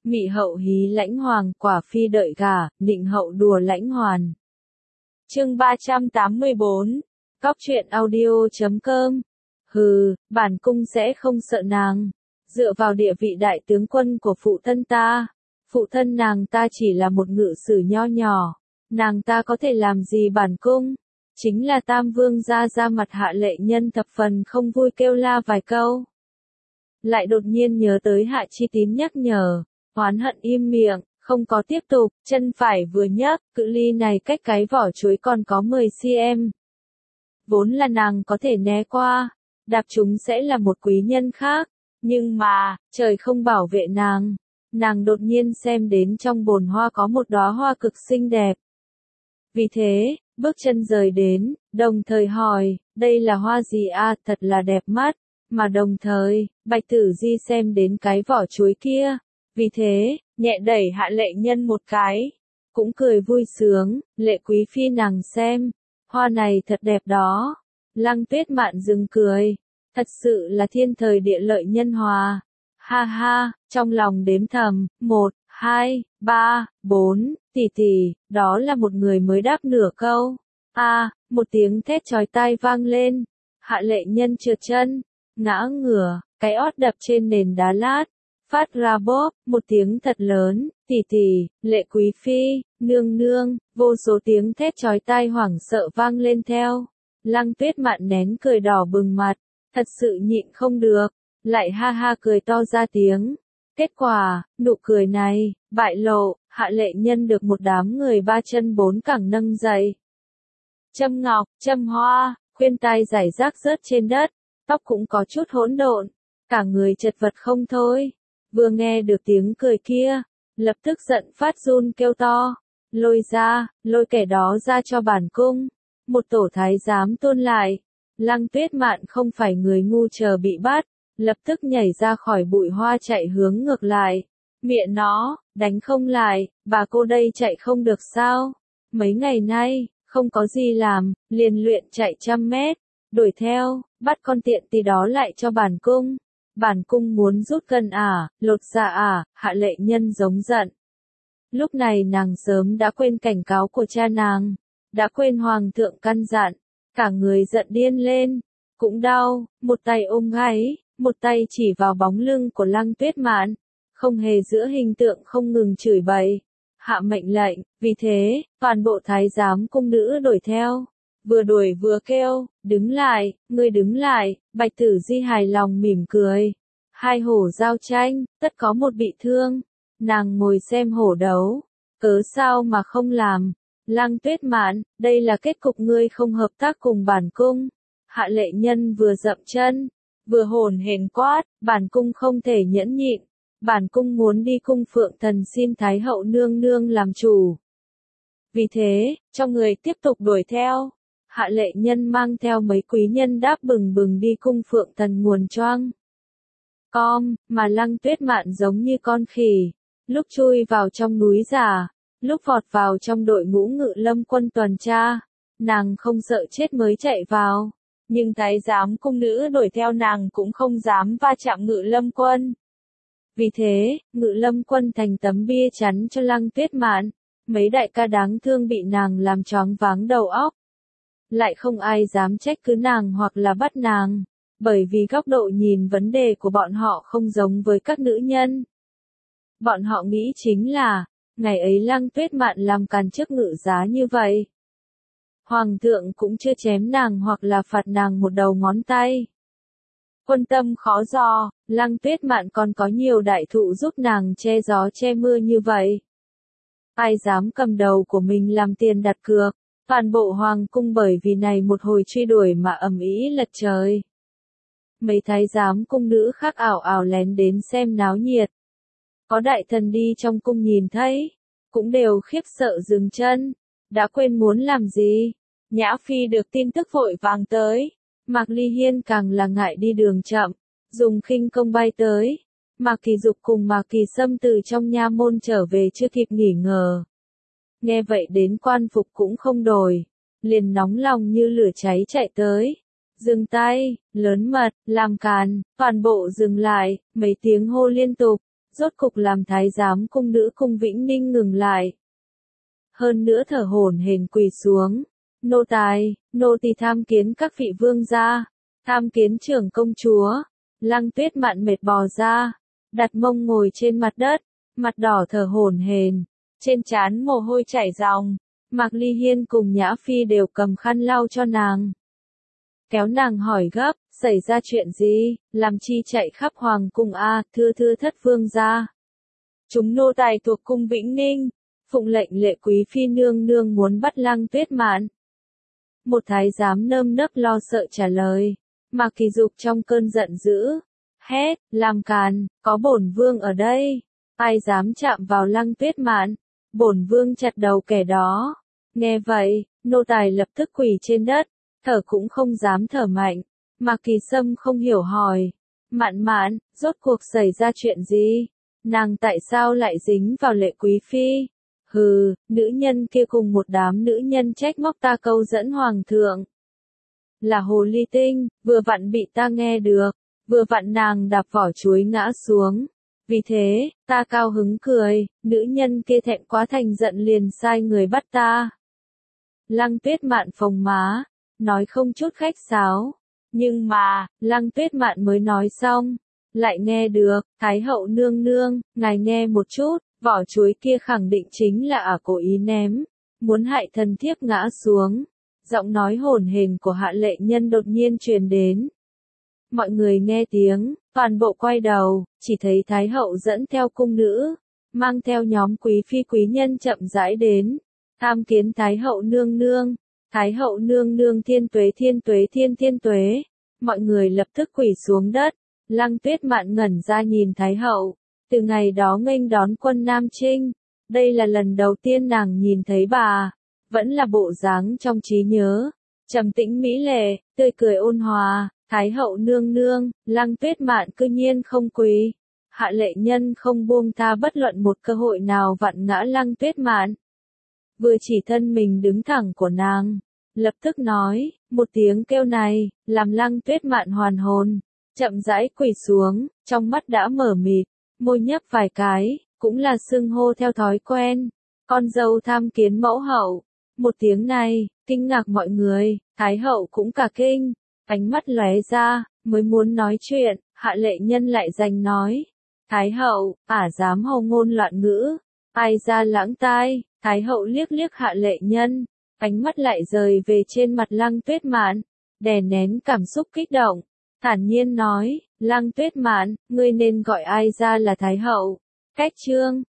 Mị hậu hí lãnh hoàng, quả phi đợi gả, nịnh hậu đùa lãnh hoàn. Chương 384, Cóc truyện audio.com. Hừ, bản cung sẽ không sợ nàng. Dựa vào địa vị đại tướng quân của phụ thân ta, phụ thân nàng ta chỉ là một ngự sử nho nhỏ, nàng ta có thể làm gì bản cung? Chính là Tam Vương ra mặt Hạ Lệ Nhân thập phần không vui kêu la vài câu. Lại đột nhiên nhớ tới Hạ Chi Tín nhắc nhở, oán hận im miệng, không có tiếp tục, chân phải vừa nhấc, cự ly này cách cái vỏ chuối còn có 10 cm. Vốn là nàng có thể né qua, đạp chúng sẽ là một quý nhân khác, nhưng mà, trời không bảo vệ nàng đột nhiên xem đến trong bồn hoa có một đóa hoa cực xinh đẹp. Vì thế, bước chân rời đến, đồng thời hỏi, đây là hoa gì à, thật là đẹp mắt, mà đồng thời, Bạch Tử Di xem đến cái vỏ chuối kia, vì thế, nhẹ đẩy Hạ Lệ Nhân một cái, cũng cười vui sướng, Lệ quý phi nàng xem, hoa này thật đẹp đó. Lăng Tuyết Mạn dừng cười, thật sự là thiên thời địa lợi nhân hòa. Ha ha, trong lòng đếm thầm, 1, 2, 3, 4, tỷ, đó là một người mới đáp nửa câu. Một tiếng thét chói tai vang lên. Hạ Lệ Nhân trượt chân, ngã ngửa, cái ót đập trên nền đá lát, phát ra bóp, một tiếng thật lớn, tỷ, Lệ quý phi, nương, vô số tiếng thét chói tai hoảng sợ vang lên theo. Lăng Tuyết Mạn nén cười đỏ bừng mặt, thật sự nhịn không được, lại ha ha cười to ra tiếng. Kết quả, nụ cười này, bại lộ, Hạ Lệ Nhân được một đám người ba chân bốn cẳng nâng dậy. Châm ngọc, châm hoa, khuyên tai rải rác rớt trên đất, tóc cũng có chút hỗn độn, cả người chật vật không thôi. Vừa nghe được tiếng cười kia, lập tức giận phát run kêu to, lôi kẻ đó ra cho bản cung. Một tổ thái giám tuôn lại, Lăng Tuyết Mạn không phải người ngu chờ bị bắt, lập tức nhảy ra khỏi bụi hoa chạy hướng ngược lại. Mẹ nó, đánh không lại, bà cô đây chạy không được sao? Mấy ngày nay, không có gì làm, liền luyện chạy 100 mét, đuổi theo, bắt con tiện tì đó lại cho bản cung. Bản cung muốn rút cân à, lột dạ à, Hạ Lệ Nhân giống giận. Lúc này nàng sớm đã quên cảnh cáo của cha nàng, đã quên hoàng thượng căn dặn, cả người giận điên lên, cũng đau, một tay ôm gáy, một tay chỉ vào bóng lưng của Lăng Tuyết Mạn, không hề giữ hình tượng không ngừng chửi bậy, hạ mệnh lệnh, vì thế, toàn bộ thái giám cung nữ đuổi theo, vừa đuổi vừa kêu, ngươi đứng lại, Bạch Tử Di hài lòng mỉm cười, hai hổ giao tranh, tất có một bị thương, nàng ngồi xem hổ đấu, cớ sao mà không làm. Lăng Tuyết Mạn, đây là kết cục ngươi không hợp tác cùng bản cung. Hạ Lệ Nhân vừa dậm chân, vừa hồn hển quát, bản cung không thể nhẫn nhịn, bản cung muốn đi cung Phượng Thần xin Thái hậu nương nương làm chủ. Vì thế, cho người tiếp tục đuổi theo. Hạ Lệ Nhân mang theo mấy quý nhân đáp bừng bừng đi cung Phượng Thần nguồn choang. Mà Lăng Tuyết Mạn giống như con khỉ, lúc chui vào trong núi giả, lúc vọt vào trong đội ngũ Ngự Lâm quân tuần tra, nàng không sợ chết mới chạy vào, nhưng thái giám cung nữ đuổi theo nàng cũng không dám va chạm Ngự Lâm quân. Vì thế, Ngự Lâm quân thành tấm bia chắn cho Lăng Tuyết Mạn, mấy đại ca đáng thương bị nàng làm choáng váng đầu óc. Lại không ai dám trách cứ nàng hoặc là bắt nàng, bởi vì góc độ nhìn vấn đề của bọn họ không giống với các nữ nhân. Bọn họ nghĩ chính là, ngày ấy Lăng Tuyết Mạn làm càn trước ngự giá như vậy. Hoàng thượng cũng chưa chém nàng hoặc là phạt nàng một đầu ngón tay. Quân tâm khó dò, Lăng Tuyết Mạn còn có nhiều đại thụ giúp nàng che gió che mưa như vậy. Ai dám cầm đầu của mình làm tiền đặt cược, toàn bộ hoàng cung bởi vì này một hồi truy đuổi mà ầm ĩ lật trời. Mấy thái giám cung nữ khác ảo ảo lén đến xem náo nhiệt. Có đại thần đi trong cung nhìn thấy, cũng đều khiếp sợ dừng chân, đã quên muốn làm gì. Nhã Phi được tin tức vội vàng tới, Mạc Ly Hiên càng là ngại đi đường chậm, dùng khinh công bay tới. Mạc Kỳ Dục cùng Mạc Kỳ Sâm từ trong nha môn trở về chưa kịp nghỉ ngờ. Nghe vậy đến quan phục cũng không đổi, liền nóng lòng như lửa cháy chạy tới. Dừng tay, lớn mật, làm càn, toàn bộ dừng lại, mấy tiếng hô liên tục. rốt cục làm thái giám cung nữ cung Vĩnh Ninh ngừng lại. Hơn nữa thở hổn hển quỳ xuống. Nô tài, nô tỳ tham kiến các vị vương gia, tham kiến trưởng công chúa. Lăng Tuyết Mạn mệt bò ra, đặt mông ngồi trên mặt đất, mặt đỏ thở hổn hển, trên trán mồ hôi chảy ròng. Mạc Ly Hiên cùng Nhã Phi đều cầm khăn lau cho nàng. Kéo nàng hỏi gấp, xảy ra chuyện gì, làm chi chạy khắp hoàng cung a, thưa thất vương gia. Chúng nô tài thuộc cung Vĩnh Ninh, phụng lệnh Lệ quý phi nương nương muốn bắt Lăng Tuyết Mạn. Một thái giám nơm nớp lo sợ trả lời. Mạc Kỳ Dục trong cơn giận dữ, hét, làm càn, có bổn vương ở đây, ai dám chạm vào Lăng Tuyết Mạn, bổn vương chặt đầu kẻ đó. Nghe vậy, nô tài lập tức quỳ trên đất, thở cũng không dám thở mạnh. Mạc Kỳ Sâm không hiểu hỏi, Mạn Mạn, rốt cuộc xảy ra chuyện gì? Nàng tại sao lại dính vào Lệ quý phi? Hừ, nữ nhân kia cùng một đám nữ nhân trách móc ta câu dẫn hoàng thượng. Là hồ ly tinh, vừa vặn bị ta nghe được, vừa vặn nàng đạp vỏ chuối ngã xuống. Vì thế, ta cao hứng cười, nữ nhân kia thẹn quá thành giận liền sai người bắt ta. Lăng Tuyết Mạn phồng má, nói không chút khách sáo. Nhưng mà, Lăng Tuyết Mạn mới nói xong, lại nghe được, Thái hậu nương nương, ngài nghe một chút, vỏ chuối kia khẳng định chính là cố ý ném, muốn hại thần thiếp ngã xuống. Giọng nói hổn hển của Hạ Lệ Nhân đột nhiên truyền đến. Mọi người nghe tiếng, toàn bộ quay đầu, chỉ thấy Thái hậu dẫn theo cung nữ, mang theo nhóm quý phi quý nhân chậm rãi đến. Tham kiến Thái hậu nương nương, Thái hậu nương nương thiên tuế thiên tuế. Mọi người lập tức quỳ xuống đất. Lăng Tuyết Mạn ngẩn ra nhìn Thái hậu. Từ ngày đó nghênh đón quân Nam Chinh, đây là lần đầu tiên nàng nhìn thấy bà. Vẫn là bộ dáng trong trí nhớ, trầm tĩnh mỹ lệ, tươi cười ôn hòa. Thái hậu nương nương, Lăng Tuyết Mạn cư nhiên không quỳ. Hạ Lệ Nhân không buông tha bất luận một cơ hội nào vặn ngã Lăng Tuyết Mạn. Vừa chỉ thân mình đứng thẳng của nàng, lập tức nói, một tiếng kêu này, làm Lăng Tuyết Mạn hoàn hồn, chậm rãi quỳ xuống, trong mắt đã mở mịt, môi nhấp vài cái, cũng là xưng hô theo thói quen. Con dâu tham kiến mẫu hậu. Một tiếng này, kinh ngạc mọi người, Thái hậu cũng cả kinh, ánh mắt lóe ra, mới muốn nói chuyện, Hạ Lệ Nhân lại giành nói. Thái hậu, dám hồ ngôn loạn ngữ, ai ra lãng tai. Thái hậu liếc liếc Hạ Lệ Nhân, ánh mắt lại rời về trên mặt Lăng Tuyết Mạn, đè nén cảm xúc kích động, thản nhiên nói, Lăng Tuyết Mạn, ngươi nên gọi ai ra là Thái hậu. Cách chương